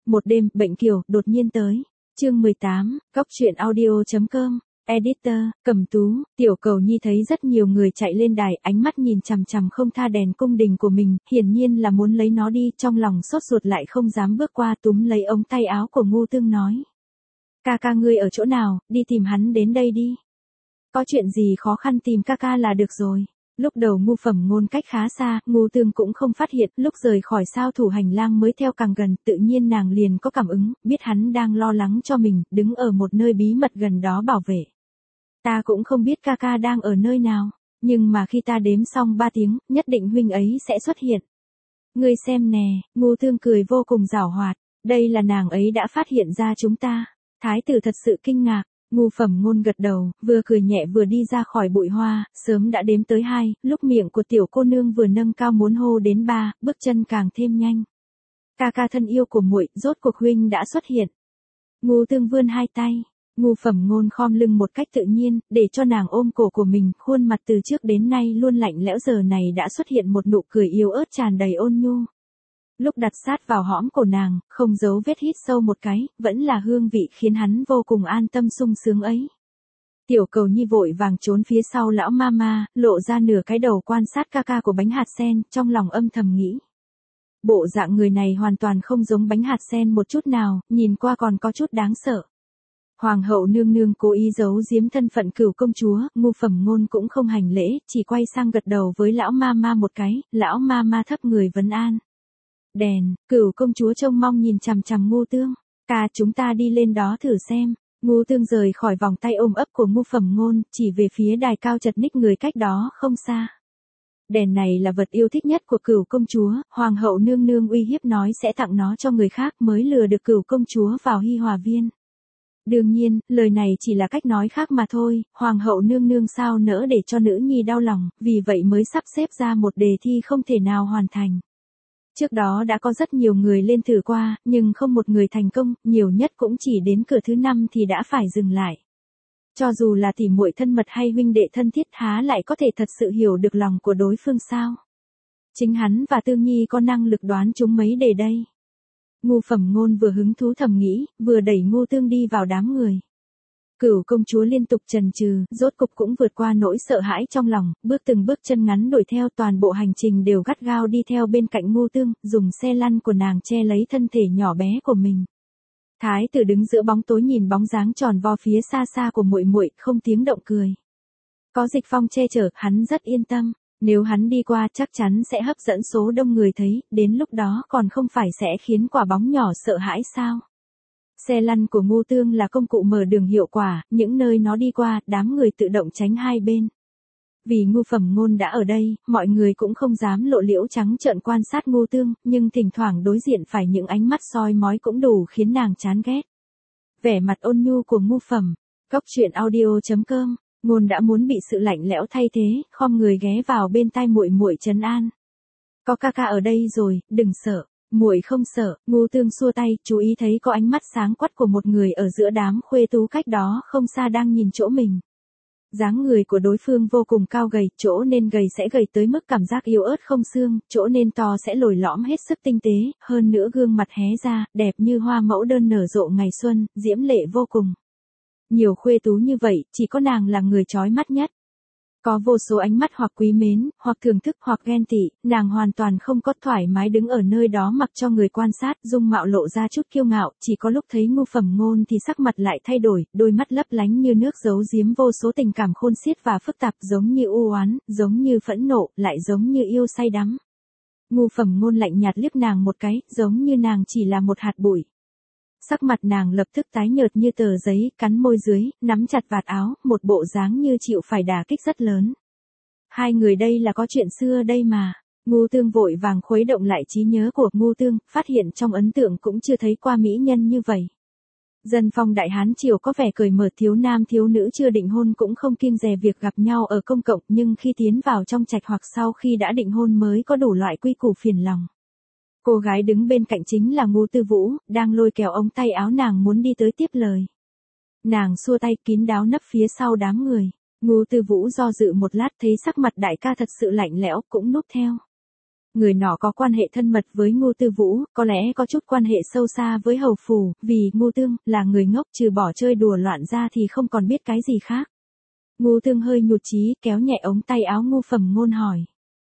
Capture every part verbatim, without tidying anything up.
Một đêm, bệnh kiều, đột nhiên tới. Chương mười tám, Cóc truyện audio chấm com. Editor, Cẩm Tú. Tiểu Cầu Nhi thấy rất nhiều người chạy lên đài, ánh mắt nhìn chằm chằm không tha đèn cung đình của mình, hiển nhiên là muốn lấy nó đi, trong lòng sốt ruột lại không dám bước qua, túm lấy ống tay áo của Ngô Tương nói. Ca ca ngươi ở chỗ nào, đi tìm hắn đến đây đi. Có chuyện gì khó khăn tìm ca ca là được rồi. Lúc đầu Ngu Phẩm Ngôn cách khá xa, Ngô Tương cũng không phát hiện, lúc rời khỏi sao thủ hành lang mới theo càng gần, tự nhiên nàng liền có cảm ứng, biết hắn đang lo lắng cho mình, đứng ở một nơi bí mật gần đó bảo vệ. Ta cũng không biết ca ca đang ở nơi nào, nhưng mà khi ta đếm xong ba tiếng, nhất định huynh ấy sẽ xuất hiện. Ngươi xem nè, Ngô Tương cười vô cùng giảo hoạt, đây là nàng ấy đã phát hiện ra chúng ta. Thái tử thật sự kinh ngạc. Ngu Phẩm Ngôn gật đầu, vừa cười nhẹ vừa đi ra khỏi bụi hoa, sớm đã đếm tới hai, lúc miệng của tiểu cô nương vừa nâng cao muốn hô đến ba, bước chân càng thêm nhanh. Ca ca thân yêu của muội, rốt cuộc huynh đã xuất hiện. Ngô Tương vươn hai tay, Ngu Phẩm Ngôn khom lưng một cách tự nhiên, để cho nàng ôm cổ của mình, khuôn mặt từ trước đến nay luôn lạnh lẽo giờ này đã xuất hiện một nụ cười yếu ớt tràn đầy ôn nhu. Lúc đặt sát vào hõm cổ nàng, không giấu vết hít sâu một cái, vẫn là hương vị khiến hắn vô cùng an tâm sung sướng ấy. Tiểu Cầu Nhi vội vàng trốn phía sau lão mama, lộ ra nửa cái đầu quan sát ca ca của bánh hạt sen, trong lòng âm thầm nghĩ. Bộ dạng người này hoàn toàn không giống bánh hạt sen một chút nào, nhìn qua còn có chút đáng sợ. Hoàng hậu nương nương cố ý giấu giếm thân phận Cửu công chúa, Ngu Phẩm Ngôn cũng không hành lễ, chỉ quay sang gật đầu với lão mama một cái, lão mama thấp người vấn an. Đèn, Cửu công chúa trông mong nhìn chằm chằm Ngô Tương. Ca chúng ta đi lên đó thử xem. Ngô Tương rời khỏi vòng tay ôm ấp của Ngu Phẩm Ngôn, chỉ về phía đài cao chật ních người cách đó không xa. Đèn này là vật yêu thích nhất của Cửu công chúa, hoàng hậu nương nương uy hiếp nói sẽ tặng nó cho người khác mới lừa được Cửu công chúa vào Hi Hòa viên. Đương nhiên, lời này chỉ là cách nói khác mà thôi, hoàng hậu nương nương sao nỡ để cho nữ nhi đau lòng, vì vậy mới sắp xếp ra một đề thi không thể nào hoàn thành. Trước đó đã có rất nhiều người lên thử qua, nhưng không một người thành công, nhiều nhất cũng chỉ đến cửa thứ năm thì đã phải dừng lại. Cho dù là tỉ muội thân mật hay huynh đệ thân thiết há lại có thể thật sự hiểu được lòng của đối phương sao. Chính hắn và Tương Nhi có năng lực đoán chúng mấy đề đây. Ngu Phẩm Ngôn vừa hứng thú thầm nghĩ, vừa đẩy Ngô Tương đi vào đám người. Cửu công chúa liên tục chần chừ, rốt cục cũng vượt qua nỗi sợ hãi trong lòng, bước từng bước chân ngắn đuổi theo, toàn bộ hành trình đều gắt gao đi theo bên cạnh Ngô Tương, dùng xe lăn của nàng che lấy thân thể nhỏ bé của mình. Thái tử đứng giữa bóng tối nhìn bóng dáng tròn vo phía xa xa của muội muội, không tiếng động cười. Có Dịch Phong che chở, hắn rất yên tâm, nếu hắn đi qua chắc chắn sẽ hấp dẫn số đông người thấy, đến lúc đó còn không phải sẽ khiến quả bóng nhỏ sợ hãi sao? Xe lăn của Ngô Tương là công cụ mở đường hiệu quả, những nơi nó đi qua, đám người tự động tránh hai bên. Vì Ngu Phẩm Ngôn đã ở đây, mọi người cũng không dám lộ liễu trắng trợn quan sát Ngô Tương, nhưng thỉnh thoảng đối diện phải những ánh mắt soi mói cũng đủ khiến nàng chán ghét. Vẻ mặt ôn nhu của Ngu Phẩm, Cóc truyện audio chấm com, Ngôn đã muốn bị sự lạnh lẽo thay thế, khom người ghé vào bên tai muội muội trấn an. Có ca ca ở đây rồi, đừng sợ. Muội không sợ. Ngô Tương xua tay, chú ý thấy có ánh mắt sáng quắc của một người ở giữa đám khuê tú cách đó không xa đang nhìn chỗ mình. Dáng người của đối phương vô cùng cao gầy, chỗ nên gầy sẽ gầy tới mức cảm giác yếu ớt không xương, chỗ nên to sẽ lồi lõm hết sức tinh tế, hơn nữa gương mặt hé ra, đẹp như hoa mẫu đơn nở rộ ngày xuân, diễm lệ vô cùng. Nhiều khuê tú như vậy, chỉ có nàng là người chói mắt nhất. Có vô số ánh mắt hoặc quý mến, hoặc thưởng thức hoặc ghen tị, nàng hoàn toàn không có thoải mái đứng ở nơi đó mặc cho người quan sát, dung mạo lộ ra chút kiêu ngạo, chỉ có lúc thấy Ngu Phẩm Ngôn thì sắc mặt lại thay đổi, đôi mắt lấp lánh như nước giấu giếm vô số tình cảm khôn xiết và phức tạp, giống như u oán, giống như phẫn nộ, lại giống như yêu say đắm. Ngu Phẩm Ngôn lạnh nhạt liếc nàng một cái, giống như nàng chỉ là một hạt bụi. Sắc mặt nàng lập tức tái nhợt như tờ giấy, cắn môi dưới, nắm chặt vạt áo, một bộ dáng như chịu phải đả kích rất lớn. Hai người đây là có chuyện xưa đây mà. Ngô Tương vội vàng khuấy động lại trí nhớ của Ngô Tương, phát hiện trong ấn tượng cũng chưa thấy qua mỹ nhân như vậy. Dân phong Đại Hán triều có vẻ cởi mở, thiếu nam thiếu nữ chưa định hôn cũng không kiêng dè việc gặp nhau ở công cộng, nhưng khi tiến vào trong trạch hoặc sau khi đã định hôn mới có đủ loại quy củ phiền lòng. Cô gái đứng bên cạnh chính là Ngô Tư Vũ, đang lôi kéo ống tay áo nàng muốn đi tới tiếp lời. Nàng xua tay kín đáo nấp phía sau đám người. Ngô Tư Vũ do dự một lát thấy sắc mặt đại ca thật sự lạnh lẽo, cũng núp theo. Người nọ có quan hệ thân mật với Ngô Tư Vũ, có lẽ có chút quan hệ sâu xa với hầu phủ, vì Ngô Tương là người ngốc, trừ bỏ chơi đùa loạn ra thì không còn biết cái gì khác. Ngô Tương hơi nhụt chí, kéo nhẹ ống tay áo Ngô Phẩm Ngôn hỏi.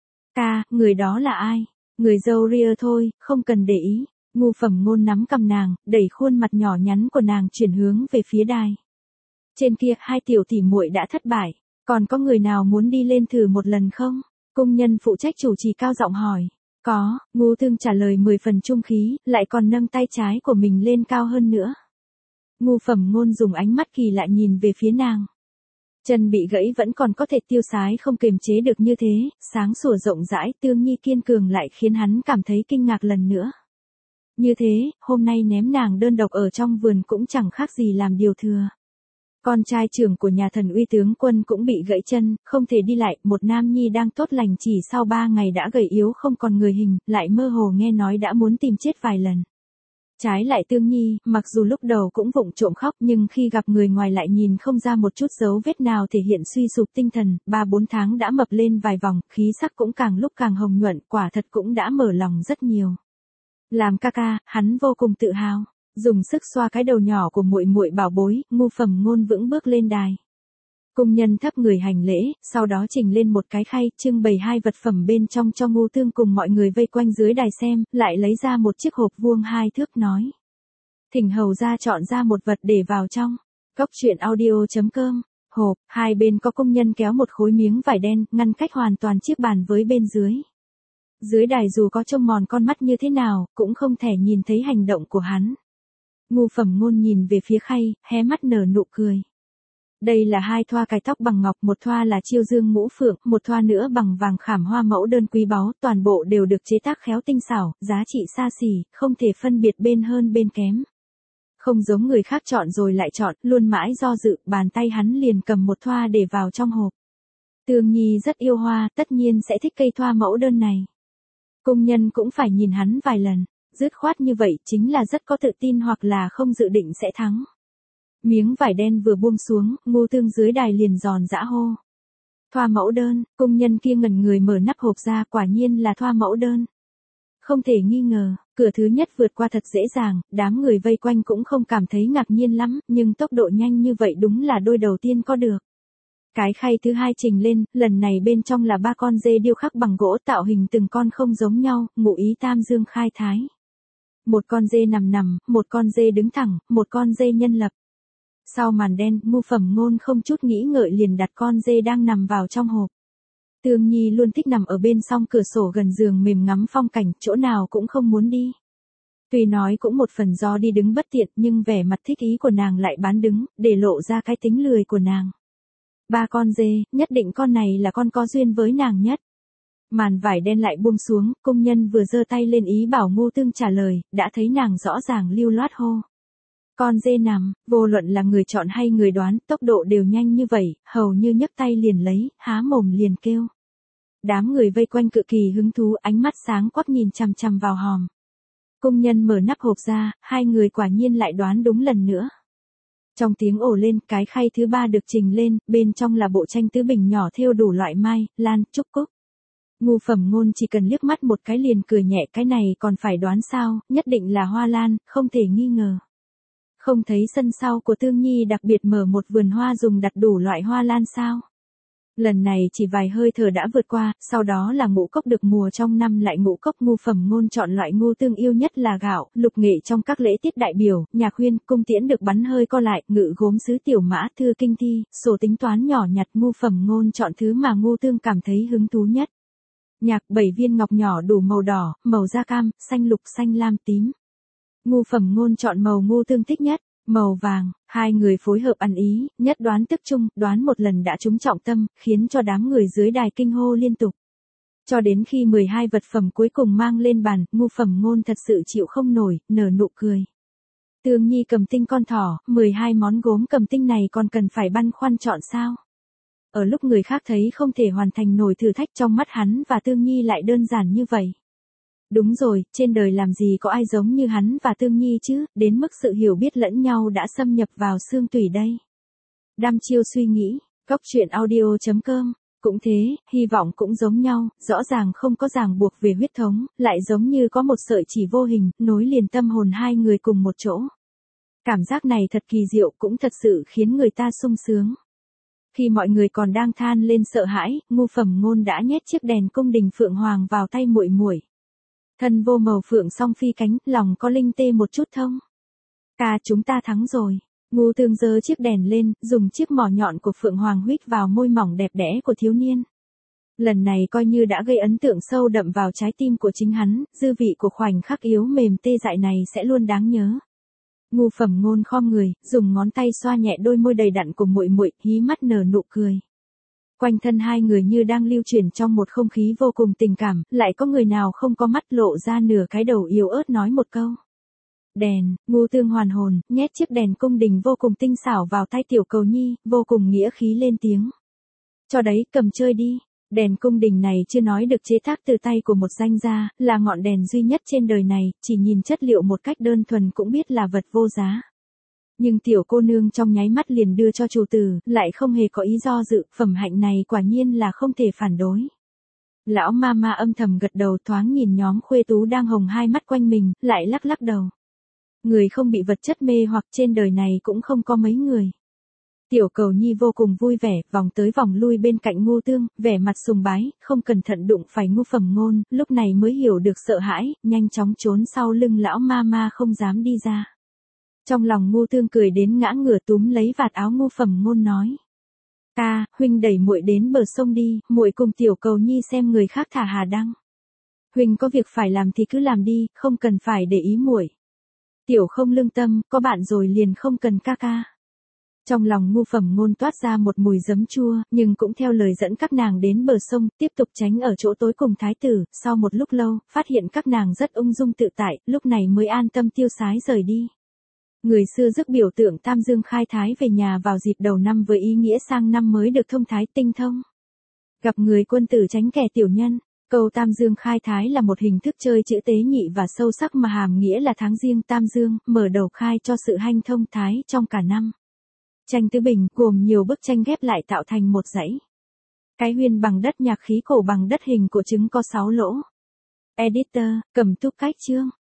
Ca, người đó là ai? Người dâu ria thôi, không cần để ý. Ngô Phẩm Ngôn nắm cầm nàng, đẩy khuôn mặt nhỏ nhắn của nàng chuyển hướng về phía đài. Trên kia, hai tiểu tỷ muội đã thất bại, còn có người nào muốn đi lên thử một lần không? Cung nhân phụ trách chủ trì cao giọng hỏi. Có, Ngô Tương trả lời mười phần trung khí, lại còn nâng tay trái của mình lên cao hơn nữa. Ngô Phẩm Ngôn dùng ánh mắt kỳ lạ nhìn về phía nàng. Chân bị gãy vẫn còn có thể tiêu sái không kiềm chế được như thế, sáng sủa rộng rãi, Tương Nhi kiên cường lại khiến hắn cảm thấy kinh ngạc lần nữa. Như thế, hôm nay ném nàng đơn độc ở trong vườn cũng chẳng khác gì làm điều thừa. Con trai trưởng của nhà thần uy tướng quân cũng bị gãy chân, không thể đi lại, một nam nhi đang tốt lành chỉ sau ba ngày đã gầy yếu không còn người hình, lại mơ hồ nghe nói đã muốn tìm chết vài lần. Trái lại Tương Nhi, mặc dù lúc đầu cũng vụng trộm khóc nhưng khi gặp người ngoài lại nhìn không ra một chút dấu vết nào thể hiện suy sụp tinh thần, ba bốn tháng đã mập lên vài vòng, khí sắc cũng càng lúc càng hồng nhuận, quả thật cũng đã mở lòng rất nhiều. Làm ca ca, hắn vô cùng tự hào. Dùng sức xoa cái đầu nhỏ của muội muội bảo bối, Ngô Phẩm Ngôn vững bước lên đài. Cung nhân thấp người hành lễ, sau đó trình lên một cái khay, trưng bày hai vật phẩm bên trong cho Ngô Tương cùng mọi người vây quanh dưới đài xem, lại lấy ra một chiếc hộp vuông hai thước nói. Thỉnh hầu ra chọn ra một vật để vào trong. Cốc truyện audio chấm com. Hộp, hai bên có công nhân kéo một khối miếng vải đen, ngăn cách hoàn toàn chiếc bàn với bên dưới. Dưới đài dù có trông mòn con mắt như thế nào, cũng không thể nhìn thấy hành động của hắn. Ngô Phẩm Ngôn nhìn về phía khay, hé mắt nở nụ cười. Đây là hai thoa cài tóc bằng ngọc, một thoa là chiêu dương ngũ phượng, một thoa nữa bằng vàng khảm hoa mẫu đơn quý báu, toàn bộ đều được chế tác khéo tinh xảo, giá trị xa xỉ, không thể phân biệt bên hơn bên kém. Không giống người khác chọn rồi lại chọn, luôn mãi do dự, bàn tay hắn liền cầm một thoa để vào trong hộp. Tương Nhi rất yêu hoa, tất nhiên sẽ thích cây thoa mẫu đơn này. Công nhân cũng phải nhìn hắn vài lần. Dứt khoát như vậy chính là rất có tự tin hoặc là không dự định sẽ thắng. Miếng vải đen vừa buông xuống, Ngô Tương dưới đài liền giòn giã hô. Thoa mẫu đơn, công nhân kia ngẩn người mở nắp hộp ra, quả nhiên là thoa mẫu đơn. Không thể nghi ngờ, cửa thứ nhất vượt qua thật dễ dàng, đám người vây quanh cũng không cảm thấy ngạc nhiên lắm, nhưng tốc độ nhanh như vậy đúng là đôi đầu tiên có được. Cái khay thứ hai trình lên, lần này bên trong là ba con dê điêu khắc bằng gỗ tạo hình từng con không giống nhau, ngụ ý tam dương khai thái. Một con dê nằm nằm, một con dê đứng thẳng, một con dê nhân lập. Sau màn đen, Ngô Phẩm Ngôn không chút nghĩ ngợi liền đặt con dê đang nằm vào trong hộp. Tương Nhi luôn thích nằm ở bên song cửa sổ gần giường mềm ngắm phong cảnh, chỗ nào cũng không muốn đi. Tuy nói cũng một phần do đi đứng bất tiện nhưng vẻ mặt thích ý của nàng lại bán đứng, để lộ ra cái tính lười của nàng. Ba con dê, nhất định con này là con có duyên với nàng nhất. Màn vải đen lại buông xuống, công nhân vừa giơ tay lên ý bảo Ngô Tương trả lời, đã thấy nàng rõ ràng lưu loát hô. Con dê nằm, vô luận là người chọn hay người đoán, tốc độ đều nhanh như vậy, hầu như nhấc tay liền lấy, há mồm liền kêu. Đám người vây quanh cực kỳ hứng thú, ánh mắt sáng quắc nhìn chằm chằm vào hòm. Công nhân mở nắp hộp ra, hai người quả nhiên lại đoán đúng lần nữa. Trong tiếng ồ lên, cái khay thứ ba được trình lên, bên trong là bộ tranh tứ bình nhỏ thêu đủ loại mai, lan, trúc cúc. Ngô Phẩm Ngôn chỉ cần liếc mắt một cái liền cười nhẹ, cái này còn phải đoán sao, nhất định là hoa lan, không thể nghi ngờ. Không thấy sân sau của Tương Nhi đặc biệt mở một vườn hoa dùng đặt đủ loại hoa lan sao? Lần này chỉ vài hơi thở đã vượt qua, sau đó là ngũ cốc được mùa trong năm lại ngũ cốc. Ngô Phẩm Ngôn chọn loại Ngô Tương yêu nhất là gạo, lục nghệ trong các lễ tiết đại biểu, nhạc khuyên, cung tiễn được bắn hơi co lại, ngự gốm sứ tiểu mã, thư kinh thi, sổ tính toán nhỏ nhặt. Ngô Phẩm Ngôn chọn thứ mà Ngô Tương cảm thấy hứng thú nhất. Nhạc bảy viên ngọc nhỏ đủ màu đỏ, màu da cam, xanh lục, xanh lam, tím. Ngô Phẩm Ngôn chọn màu Ngô Tương thích nhất, màu vàng. Hai người phối hợp ăn ý, nhất đoán tức chung, đoán một lần đã trúng trọng tâm, khiến cho đám người dưới đài kinh hô liên tục. Cho đến khi mười hai vật phẩm cuối cùng mang lên bàn, Ngô Phẩm Ngôn thật sự chịu không nổi, nở nụ cười. Tương Nhi cầm tinh con thỏ, mười hai món gốm cầm tinh này còn cần phải băn khoăn chọn sao? Ở lúc người khác thấy không thể hoàn thành nổi thử thách, trong mắt hắn và Tương Nhi lại đơn giản như vậy. Đúng rồi, trên đời làm gì có ai giống như hắn và Tương Nhi chứ, đến mức sự hiểu biết lẫn nhau đã xâm nhập vào xương tủy đây. Đăm chiêu suy nghĩ, cốc truyện audio chấm com Cũng thế, hy vọng cũng giống nhau, rõ ràng không có ràng buộc về huyết thống, lại giống như có một sợi chỉ vô hình, nối liền tâm hồn hai người cùng một chỗ. Cảm giác này thật kỳ diệu cũng thật sự khiến người ta sung sướng. Khi mọi người còn đang than lên sợ hãi, Ngu Phẩm Ngôn đã nhét chiếc đèn cung đình phượng hoàng vào tay muội muội. Thân vô màu phượng song phi cánh, lòng có linh tê một chút thông. Ca chúng ta thắng rồi. Ngu Tương giơ chiếc đèn lên, dùng chiếc mỏ nhọn của phượng hoàng huýt vào môi mỏng đẹp đẽ của thiếu niên. Lần này coi như đã gây ấn tượng sâu đậm vào trái tim của chính hắn, dư vị của khoảnh khắc yếu mềm tê dại này sẽ luôn đáng nhớ. Ngu Phẩm Ngôn khom người, dùng ngón tay xoa nhẹ đôi môi đầy đặn của muội muội, hí mắt nở nụ cười. Quanh thân hai người như đang lưu chuyển trong một không khí vô cùng tình cảm, lại có người nào không có mắt lộ ra nửa cái đầu yếu ớt nói một câu. Đèn, Ngu Tương hoàn hồn, nhét chiếc đèn cung đình vô cùng tinh xảo vào tay Tiểu Cầu Nhi, vô cùng nghĩa khí lên tiếng. Cho đấy, cầm chơi đi. Đèn cung đình này chưa nói được chế tác từ tay của một danh gia, là ngọn đèn duy nhất trên đời này, chỉ nhìn chất liệu một cách đơn thuần cũng biết là vật vô giá. Nhưng tiểu cô nương trong nháy mắt liền đưa cho chủ tử, lại không hề có ý do dự, phẩm hạnh này quả nhiên là không thể phản đối. Lão ma ma âm thầm gật đầu, thoáng nhìn nhóm khuê tú đang hồng hai mắt quanh mình, lại lắc lắc đầu. Người không bị vật chất mê hoặc trên đời này cũng không có mấy người. Tiểu Cầu Nhi vô cùng vui vẻ, vòng tới vòng lui bên cạnh Ngu Tương, vẻ mặt sùng bái, không cẩn thận đụng phải Ngu Phẩm Ngôn, lúc này mới hiểu được sợ hãi, nhanh chóng trốn sau lưng lão ma ma không dám đi ra. Trong lòng Ngu Tương cười đến ngã ngửa túm lấy vạt áo Ngu Phẩm Ngôn nói. Ca, huynh đẩy muội đến bờ sông đi, muội cùng Tiểu Cầu Nhi xem người khác thả hà đăng. Huynh có việc phải làm thì cứ làm đi, không cần phải để ý muội. Tiểu không lương tâm, có bạn rồi liền không cần ca ca. Trong lòng Ngu Phẩm Ngôn toát ra một mùi giấm chua, nhưng cũng theo lời dẫn các nàng đến bờ sông, tiếp tục tránh ở chỗ tối cùng thái tử, sau một lúc lâu, phát hiện các nàng rất ung dung tự tại, lúc này mới an tâm tiêu sái rời đi. Người xưa rước biểu tượng Tam Dương khai thái về nhà vào dịp đầu năm với ý nghĩa sang năm mới được thông thái tinh thông. Gặp người quân tử tránh kẻ tiểu nhân. Câu Tam Dương khai thái là một hình thức chơi chữ tế nhị và sâu sắc mà hàm nghĩa là tháng riêng Tam Dương, mở đầu khai cho sự hanh thông thái trong cả năm. Tranh tứ bình gồm nhiều bức tranh ghép lại tạo thành một dãy. Cái huyên bằng đất nhạc khí cổ bằng đất hình của trứng có sáu lỗ. Editor, Cẩm Tú cách chương.